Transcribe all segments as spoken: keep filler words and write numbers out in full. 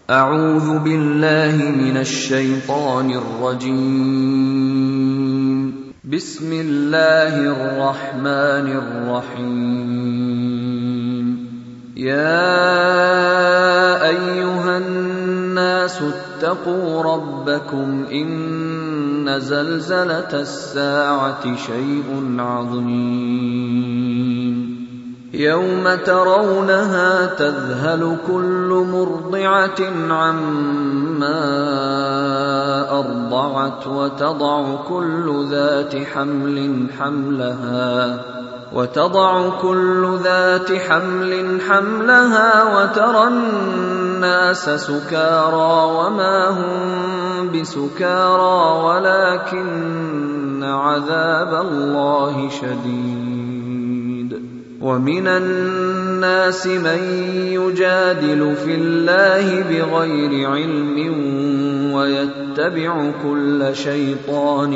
أعوذ بالله من الشيطان الرجيم. بسم الله الرحمن الرحيم. يا أيها الناس اتقوا ربكم إن زلزلة الساعة شيء عظيم يوم ترونها تذهل كل مرضعة عما أرضعت وتضع كل ذات حمل حملها وتضع كل ذات حمل حملها وترى الناس سكارى وما هم بسكارى ولكن عذاب الله شديد. ومن الناس من يجادل في الله بغير علم ويتبع كل شيطان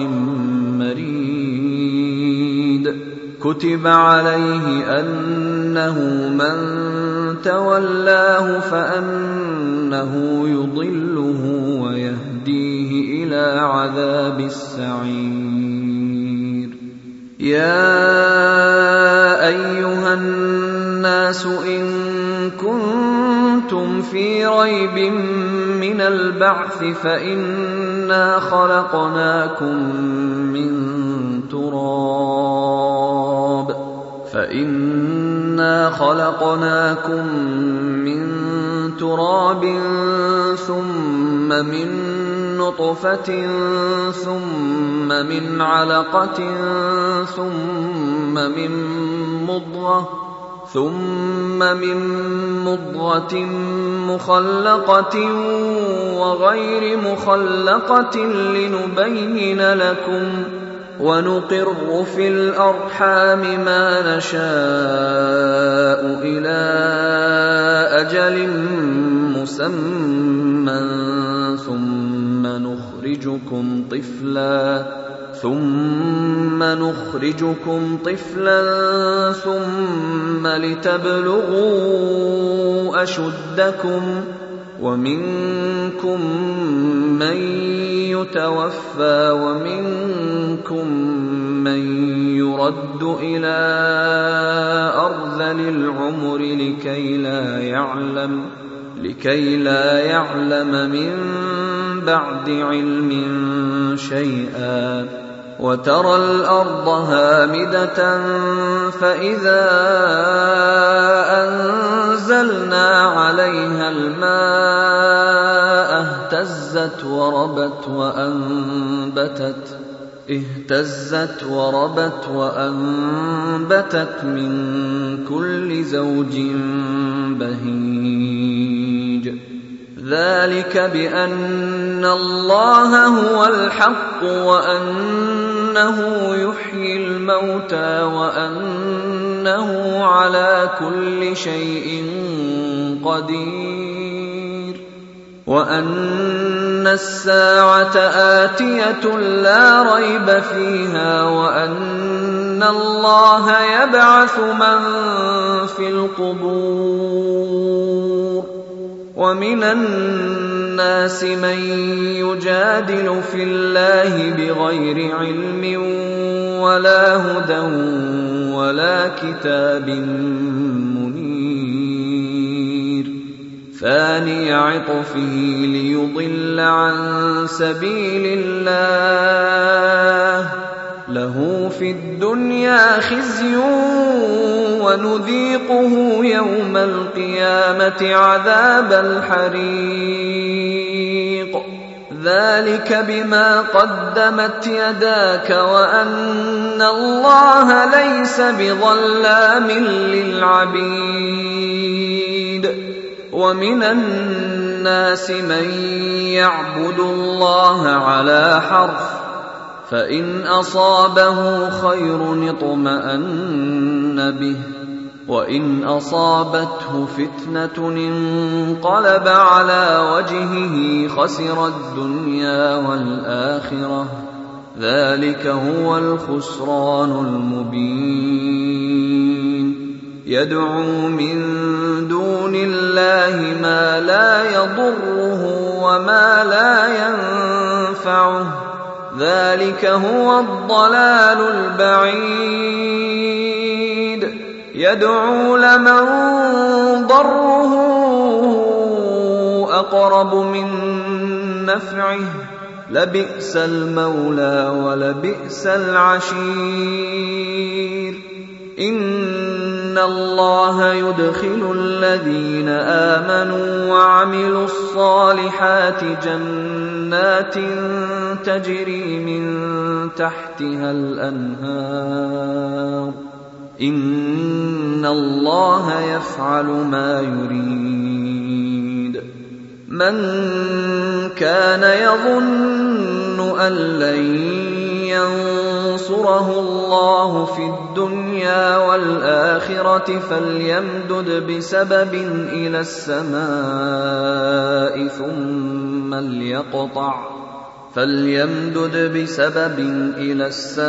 مريد. كتب عليه أنه من تولاه فأنه يضله ويهديه إلى عذاب السعير. يا أيها الناس إن كنتم في ريب من البعث فإنا خلقناكم من تراب فإنا خلقناكم من تراب ثم من نطفة ثم من علقة ثم من مضغة ثم من مضغة مخلقة وغير مخلقة لنبين لكم ونقر في الأرحام ما نشاء إلى أجل مسمى ثم نخرجكم طفلا ثم نخرجكم طفلا ثم لتبلغوا أشدكم ومنكم من يتوفى ومنكم من يرد إلى أرذل العمر لكي لا يعلم لكي لا يعلم من بعد علم شيئا. وترى الأرض هامدة فإذا أنزلنا عليها الماء اهتزت وربت وأنبتت اهتزت وربت وأنبتت من كل زوج بهيج. ذلك بأن الله هو الحق وأنه يحيي الموتى وأنه على كل شيء قدير وأن الساعة آتية لا ريب فيها وأن الله يبعث من في القبور. ومن الناس من يجادل في الله بغير علم ولا هدى ولا كتاب منير. ثاني عطفه ليضل عن سبيل الله له في الدنيا خزي ونذيقه يوم القيامة عذاب الحريق. ذلك بما قدمت يداك وأن الله ليس بظلام للعبيد. ومن الناس من يعبد الله على حرف فإن أصابه خير اطمأن به وإن أصابته فتنة انقلب على وجهه خسر الدنيا والآخرة ذلك هو الخسران المبين. يدعو من دون الله ما لا يضره وما لا ينفعه ذلك هو الضلال البعيد يدعو لمن ضره أقرب من نفعه لبئس المولى ولبئس العشير إن الله يدخل الذين آمنوا وعملوا الصالحات جنات تجري من تحتها الأنهار إن الله يفعل ما يريد من كان يظن أن لن ينصره الله في الدنيا والآخرة فليمدد بسبب إلى السماء ثم ليقطع فليمدد بسبب إلى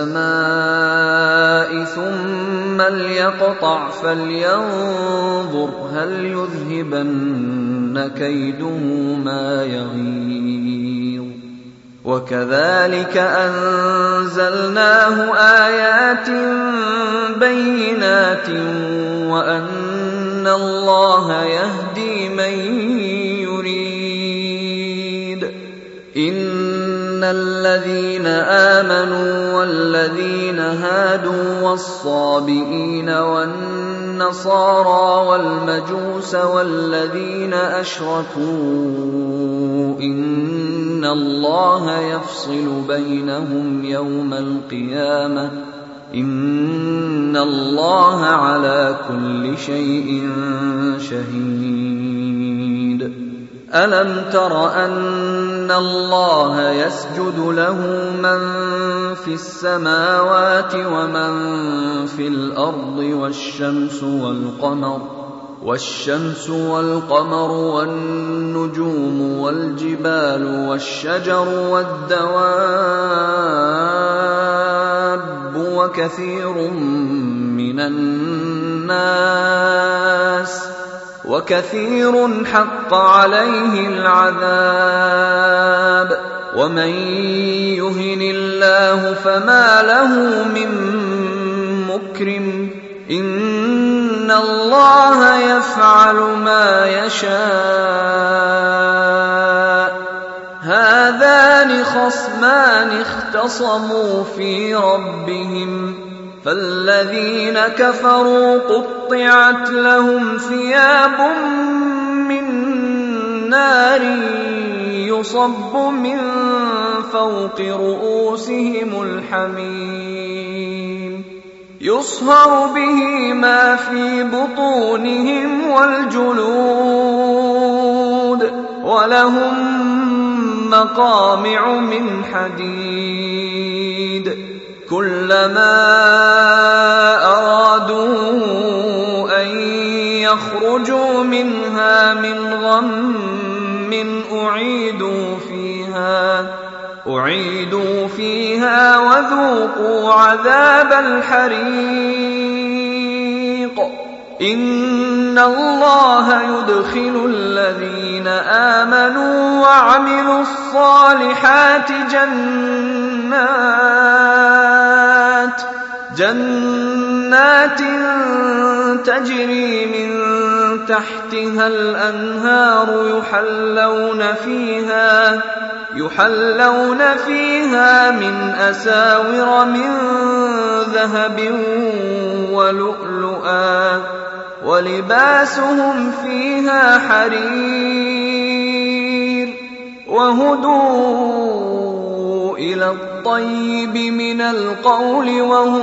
السماء ثم ليقطع فلينظر هل يذهبن كيده ما يغيظ وكذلك أنزلناه آيات بينات وأن الله يهدي من يريد إن الذين آمنوا والذين هادوا والصابئين والنصارى والمجوس والذين أشركوا إن الله يفصل بينهم يوم القيامة إن الله على كل شيء شهيد ألم تر أن الله يسجد له من في السماوات ومن في الأرض والشمس والقمر والشمس والقمر والنجوم والجبال والشجر والدواب وكثير من الناس وكثير حق عليه العذاب ومن يهن الله فما له من مكرم إن الله يفعل ما يشاء هذان خصمان اختصموا في ربهم فالذين كفروا قطعت لهم ثياب من نار يصب من فوق رؤوسهم الحميم يصهر به ما في بطونهم والجلود ولهم مقامع من حديد كلما أرادوا أن يخرجوا منها من غم أعيدوا فيها أعيدوا فيها وذوقوا عذاب الحريق إن الله يدخل الذين آمنوا وعملوا الصالحات جنات جنات تجري من تحتها الأنهار يحلون فيها يحلون فيها من أساور من ذهب ولؤلؤا ولباسهم فيها حرير وهدوا إلى الطيب من القول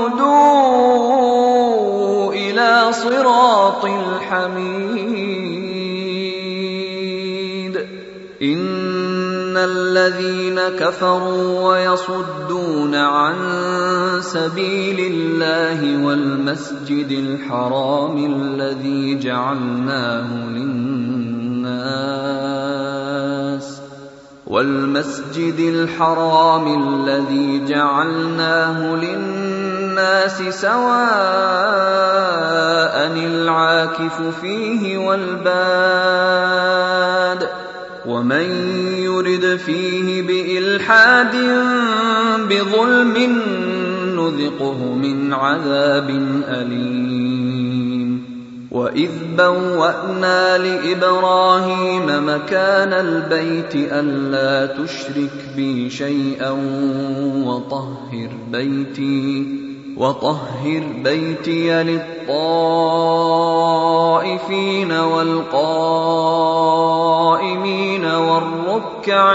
وهدوا إلى صراط الحميد إن الذين كفروا ويصدون عن سبيل الله والمسجد الحرام الذي جعلناه للناس والمسجد الحرام الذي جعلناه للناس الناس سواء العاكف فيه والباد ومن يرد فيه بإلحاد بظلم نذقه من عذاب أليم. وإذ بوأنا لإبراهيم مكان البيت ألا تشرك بي شيئا وطهر بيتي وطهر بيتي للطائفين والقائمين والركع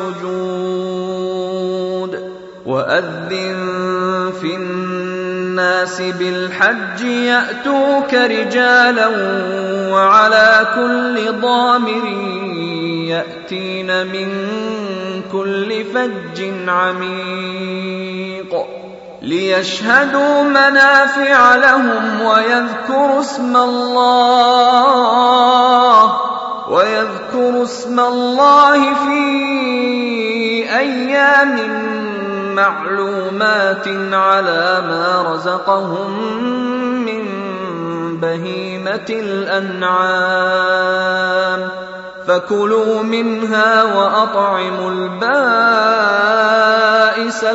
السجود. وأذن في الناس بالحج يأتوك رجالا وعلى كل ضامر يأتين من كل فج عميق ليشهدوا منافع لهم ويذكروا اسم الله ويذكروا اسم الله في أيام معلومات على ما رزقهم من بهيمة الأنعام فكلوا منها وأطعموا البائس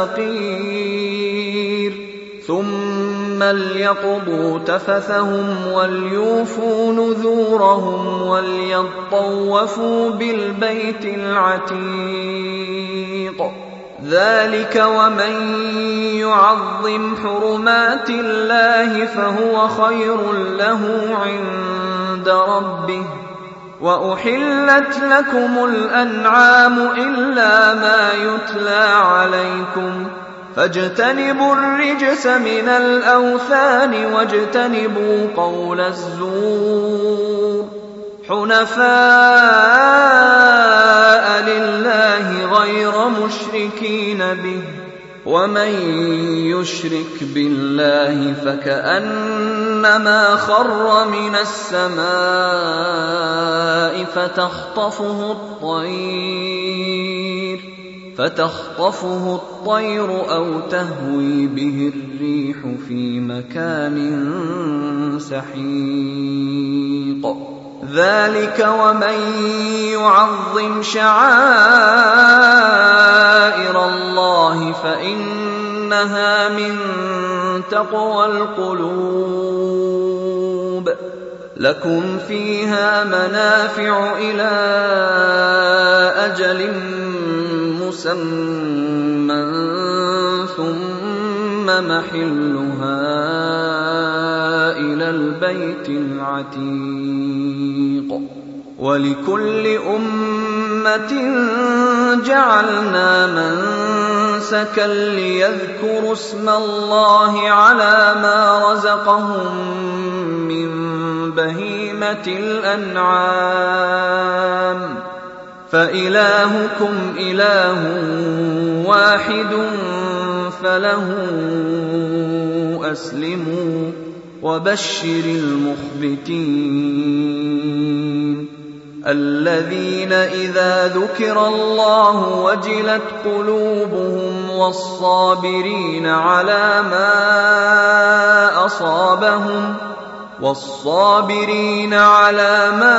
الفقير ثم ليقضوا تفثهم وليوفوا نذورهم وليطوفوا بالبيت العتيق. ذلك ومن يعظم حرمات الله فهو خير له عند ربه. وأحلت لكم الأنعام إلا ما يتلى عليكم فاجتنبوا الرجس من الأوثان واجتنبوا قول الزور حنفاء لله غير مشركين به ومن يشرك بالله فكأنما خر من السماء فتخطفه الطير فتخطفه الطير أو تهوي به الريح في مكان سحيق. ذلك ومن يعظم شعائر الله فإنها من تقوى القلوب. لكم فيها منافع إلى أجل مسمى ثم محلها إلى البيت العتيق. ولكل أمة جعلنا منسكا ليذكروا اسم الله على ما رزقهم من بهيمة الأنعام فإلهكم إله واحد فله أسلموا وبشر المخبتين الذين إذا ذكر الله وجلت قلوبهم والصابرين على ما أصابهم والصابرين على ما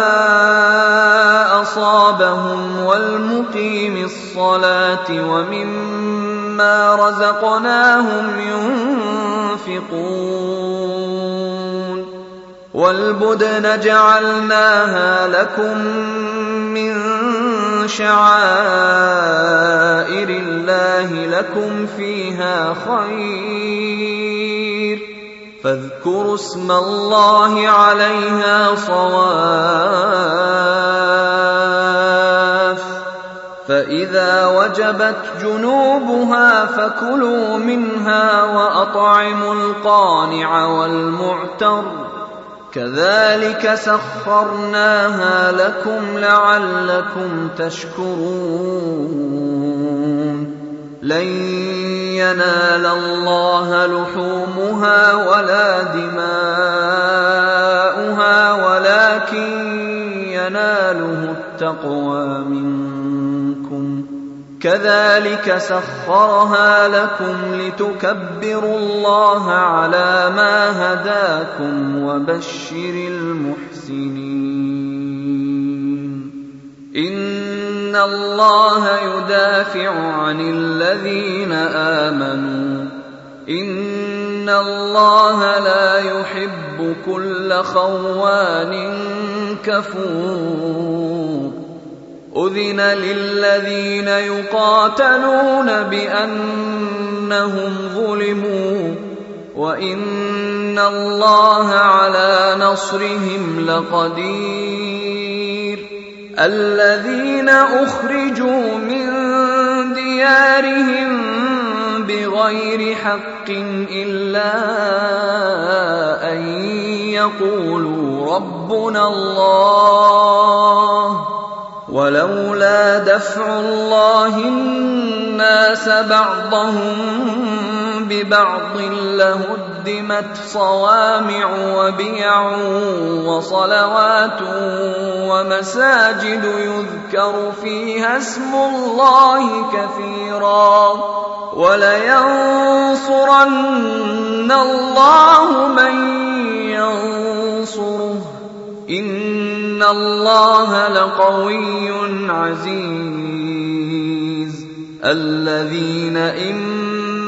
أصابهم والمقيم الصلاة ومما رزقناهم ينفقون. والبدن جعلناها لكم من شعائر الله لكم فيها خير فاذكروا اسم الله عليها صواف فإذا وجبت جنوبها فكلوا منها وأطعموا القانع والمعتر كذلك سخرناها لكم لعلكم تشكرون. لن ينال الله لحومها ولا دماؤها ولكن يناله التقوى منكم كذلك سخرها لكم لتكبروا الله على ما هداكم وبشر المحسنين إن الله يدافع عن الذين آمنوا إن الله لا يحب كل خوان كفور أذن للذين يقاتلون بأنهم ظلموا وإن الله على نصرهم لقدير الذين أخرجوا من ديارهم بغير حق إلا أن يقولوا ربنا الله ولولا دفع الله الناس بعضهم ببعض لهدمت صوامع وبيع وصلوات ومساجد يذكر فيها اسم الله كثيرا ولينصرن الله من ينصره إن الله لقوي عزيز الذين إن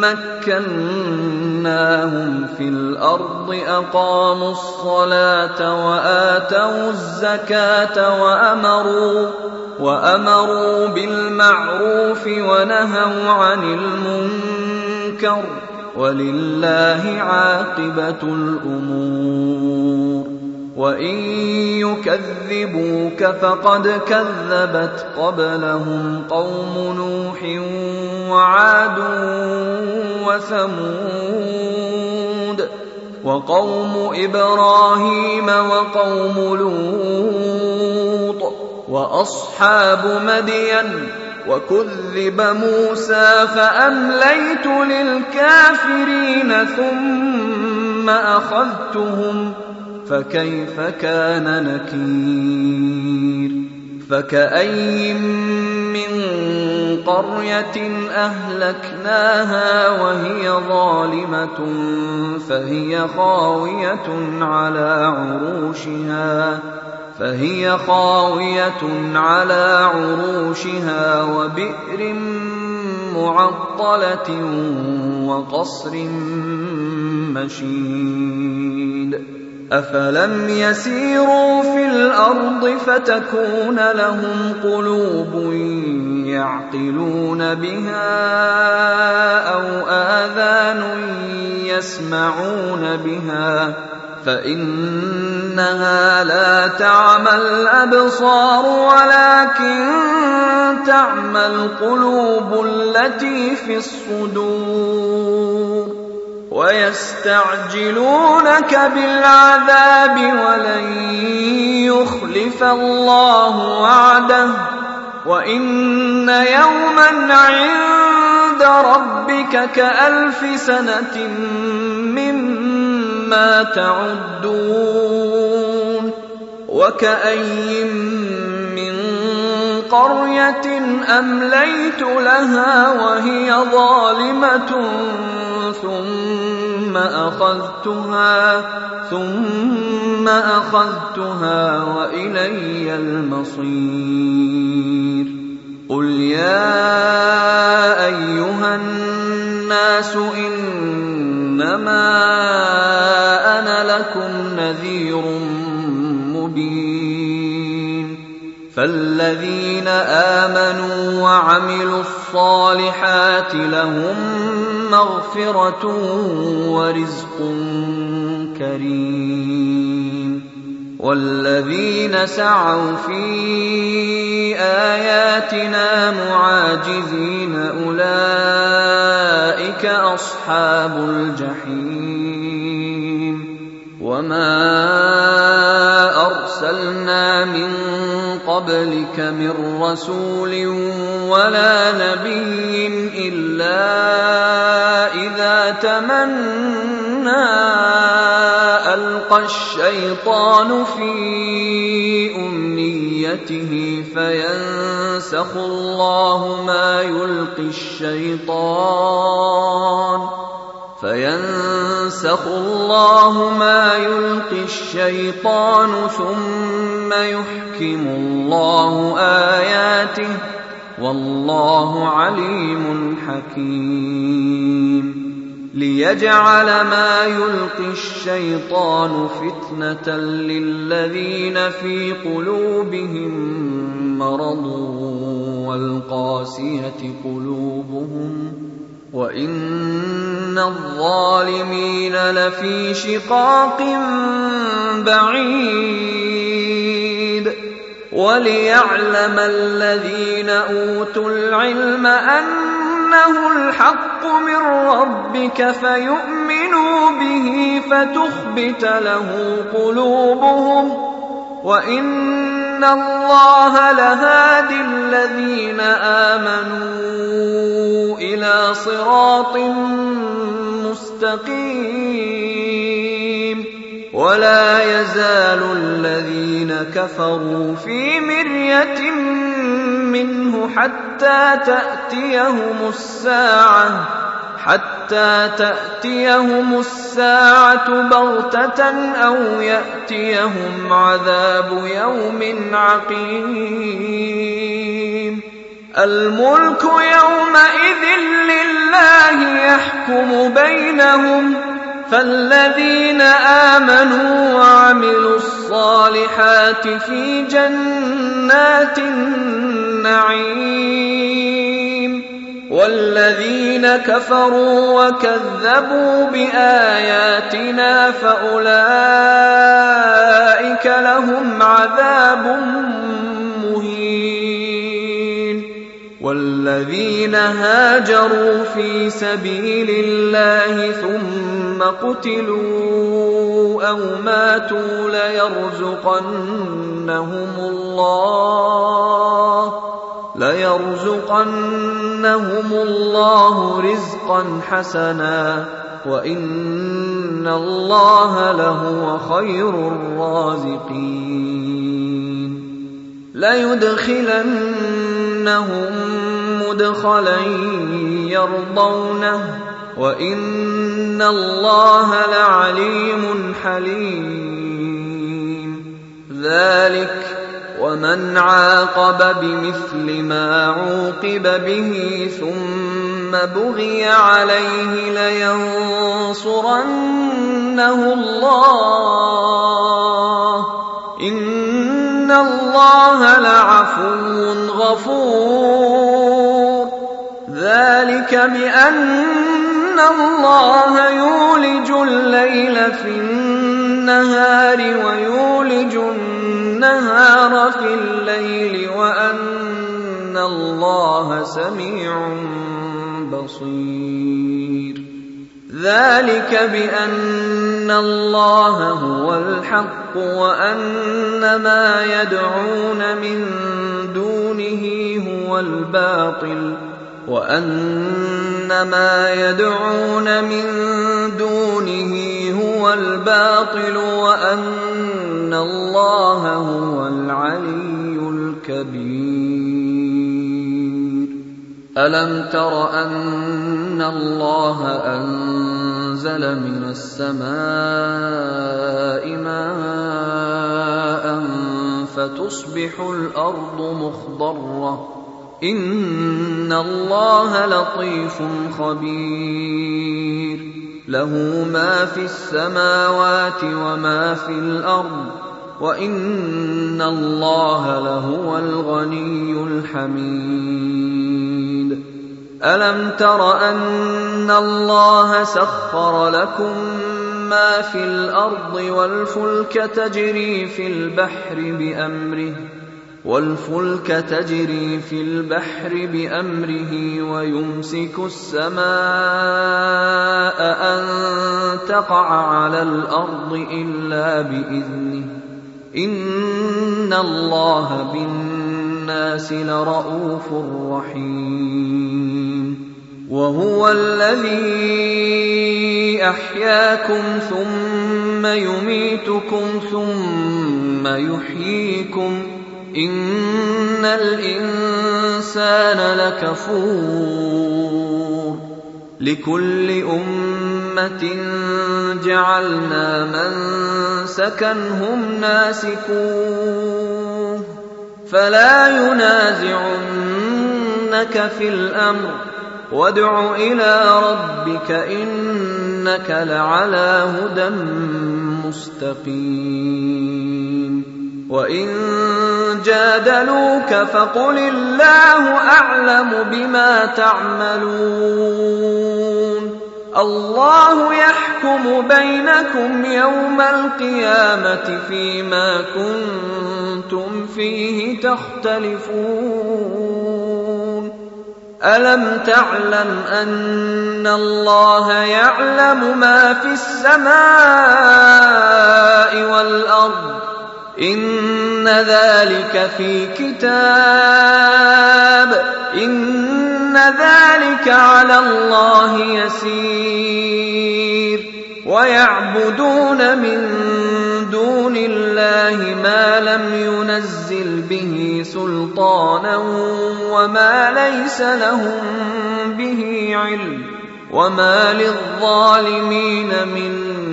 مكناهم في الأرض أقاموا الصلاة وآتوا الزكاة وأمروا وأمروا بالمعروف ونهوا عن المنكر ولله عاقبة الأمور وإن يكذبوك فقد كذبت قبلهم قوم نوح وعاد وثمود وقوم إبراهيم وقوم لوط وأصحاب مدين وكذب موسى فأمليت للكافرين ثم أخذتهم فكيف كان نكير فكأي من قرية أهلكناها وهي ظالمة فهي خاوية على عروشها فهي خاوية على عروشها وبئر معطلة وقصر مشيد أفلم يسيروا في الأرض فتكون لهم قلوب يعقلون بها أو آذان يسمعون بها فإنها لا تعمى الأبصار ولكن تعمى القلوب التي في الصدور ويستعجلونك بالعذاب ولن يخلف الله وعده وإن يوما عند ربك كألف سنة مما تعدون وكأي من قرية أمليت لها وهي ظالمة ثم أخذتها ثم أخذتها وإلي المصير قل يا أيها الناس إنما أنا لكم نذير مبين فالذين آمنوا وعملوا الصالحات لهم مغفرة ورزق كريم والذين سعوا في آياتنا معاجزين أولئك أصحاب الجحيم وما أرسلنا من قبلك من رسول ولا نبي إلا إذا تمنى ألقى الشيطان في أمنيته ذريته فينسخ الله ما يلقي الشيطان فينسخ الله ما يلقي الشيطان ثم يحكم الله آياته والله عليم حكيم ليجعل ما يلقي الشيطان فتنة للذين في قلوبهم مرض والقاسية قلوبهم وإن الظالمين لفي شقاق بعيد وليعلم الذين أوتوا العلم أنه الحق من ربك فيؤمنوا به فتخبت له قلوبهم وإن الله لهادي الذين آمنوا إلى صراط مستقيم ولا يزال الذين كفروا في مرية منه حتى تأتيهم الساعة حتى تأتيهم الساعة بغتة أو يأتيهم عذاب يوم عقيم الملك يومئذ لله يحكم بينهم فالذين آمنوا وعملوا الصالحات في جنات النعيم والذين كفروا وكذبوا بآياتنا فأولئك لهم عذاب مهين والذين هاجروا في سبيل الله ثم قتلوا أو ماتوا ليرزقنهم الله ليرزقنهم الله رزقا حسنا وإن الله لهو خير الرازقين ليدخلنهم مدخلا يرضونه وإن الله لعليم حليم ذلك ومن عاقب بمثل ما عوقب به ثم بغي عليه لينصرنه الله إن الله لعفو غفور ذلك بأن الله يولج الليل في النهار ويولج النهار في الليل وأن الله سميع بصير ذلك بأن الله هو الحق وأن ما يدعون من دونه هو الباطل وأن ما يدعون من دونه هو الباطل وأن الله هو العلي الكبير ألم تر أن الله أنزل من السماء ماء فتصبح الأرض مخضرة إن الله لطيف خبير له ما في السماوات وما في الأرض وإن الله لهو الغني الحميد ألم تر أن الله سخر لكم ما في الأرض والفلك تجري في البحر بأمره والفلك تجري في البحر بأمره ويمسك السماء أن تقع على الأرض إلا بإذنه إن الله بالناس لرءوف رحيم وهو الذي أحياكم ثم يميتكم ثم يحييكم إن الإنسان لكفور لكل أمة جعلنا منسكا هم ناسكوه فلا ينازعنك في الأمر وادع إلى ربك إنك لعلى هدى مستقيم وإن جادلوك فقل الله أعلم بما تعملون الله يحكم بينكم يوم القيامة فيما كنتم فيه تختلفون ألم تعلم أن الله يعلم ما في السماء والأرض إن ذلك في كتاب إن ذلك على الله يسير ويعبدون من دون الله ما لم ينزل به سلطانا وما ليس لهم به علم وما للظالمين من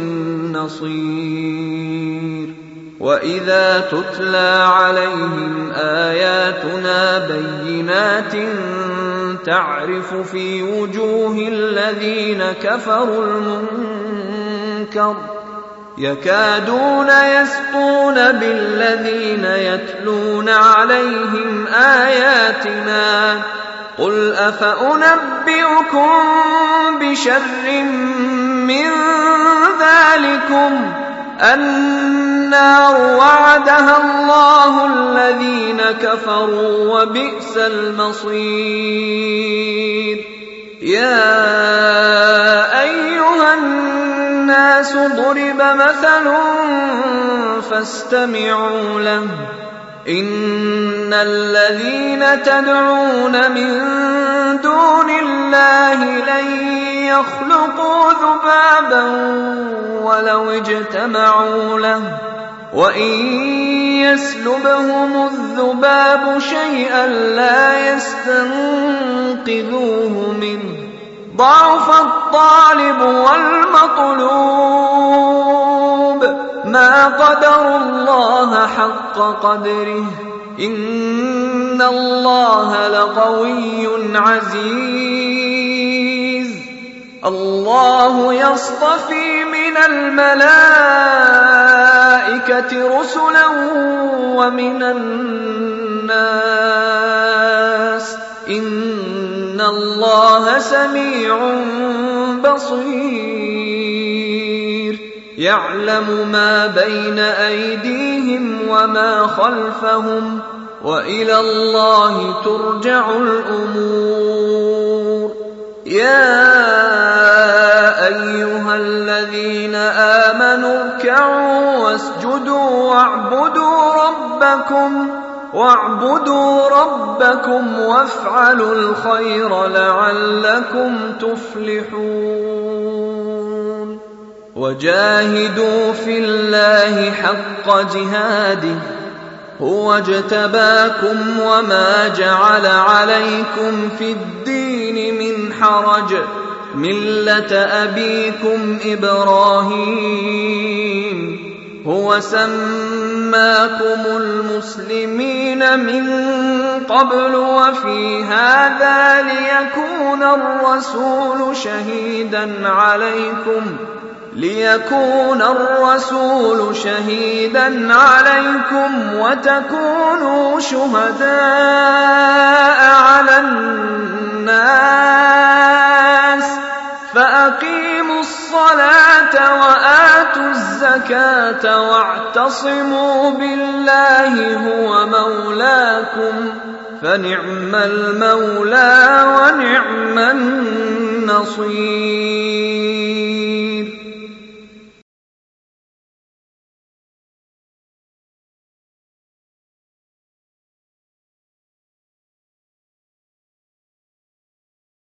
نصير وإذا تتلى عليهم آياتنا بينات تعرف في وجوه الذين كفروا المنكر يكادون يسطون بالذين يتلون عليهم آياتنا قل أفأنبئكم بشر من ذلكم النار وعدها الله الذين كفروا وبئس المصير يا أيها الناس ضرب مثل فاستمعوا له إن الذين تدعون من دون الله لن يخلقوا ذبابا ولو اجتمعوا له وإن يسلبهم الذباب شيئا لا يستنقذوه منه ضعف الطالب والمطلوب ما قدروا الله حق قدره إن الله لقوي عزيز الله يصطفي من الملائكة رسلا ومن الناس إن الله سميع بصير يعلم ما بين أيديهم وما خلفهم وإلى الله ترجع الأمور يا أيها الذين آمنوا اركعوا واسجدوا واعبدوا ربكم واعبدوا ربكم وافعلوا الخير لعلكم تفلحون وجاهدوا في الله حق جهاده هو اجتباكم وما جعل عليكم في الدين من حرج ملة أبيكم إبراهيم هو سماكم المسلمين من قبل وفي هذا ليكون الرسول شهيدا عليكم ليكون الرسول شهيدا عليكم وتكونوا شهداء على الناس فأقيموا الصلاة وآتوا الزكاة واعتصموا بالله هو مولاكم فنعم المولى ونعم النصير